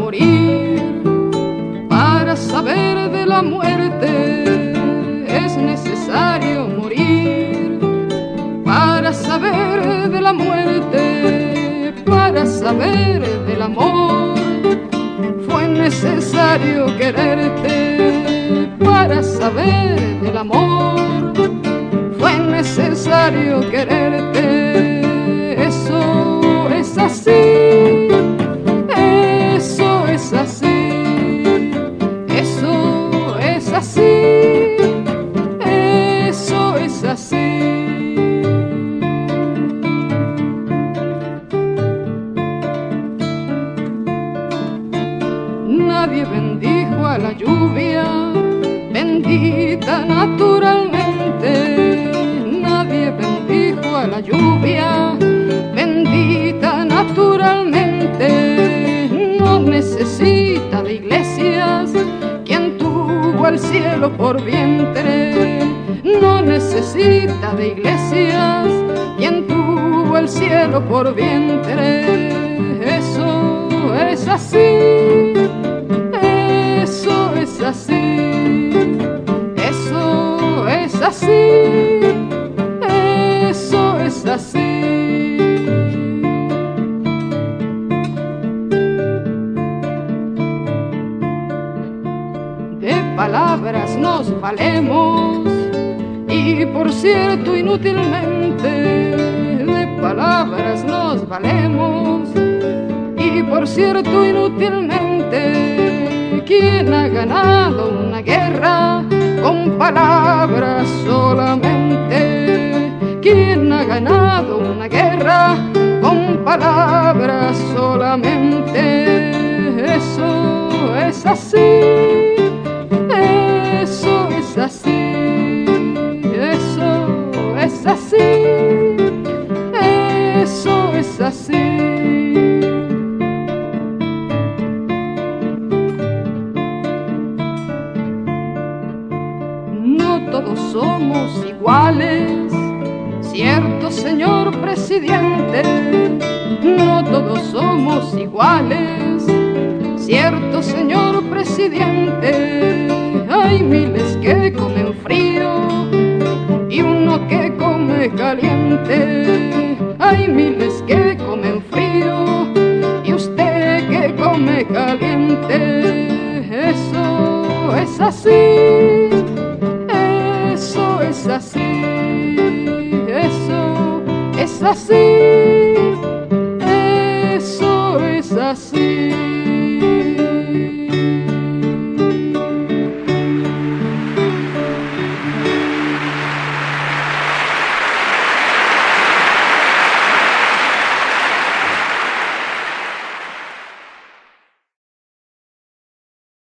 morir. Para saber de la muerte es necesario morir. Para saber de la muerte, para saber del amor, fue necesario quererte. Para saber del amor, fue necesario quererte. Eso es así, eso es así, eso es así, eso es así. Nadie bendijo a la lluvia, bendita naturalmente. Nadie bendijo a la lluvia, bendita naturalmente. No necesita de iglesias quien tuvo al cielo por vientre. No necesita de iglesias quien tuvo el cielo por vientre. Eso es así, eso es así, eso es así, eso es así. De palabras nos valemos, y por cierto inútilmente. De palabras nos valemos, y por cierto inútilmente. ¿Quién ha ganado una guerra con palabras solamente? ¿Quién ha ganado una guerra con palabras solamente? Eso es así, eso es así, eso es así, eso es así. Todos somos iguales, cierto señor presidente. No todos somos iguales, cierto señor presidente. Hay miles que comen frío y uno que come caliente. Hay miles que comen frío y usted que come caliente. Eso es así, eso es así, eso es así.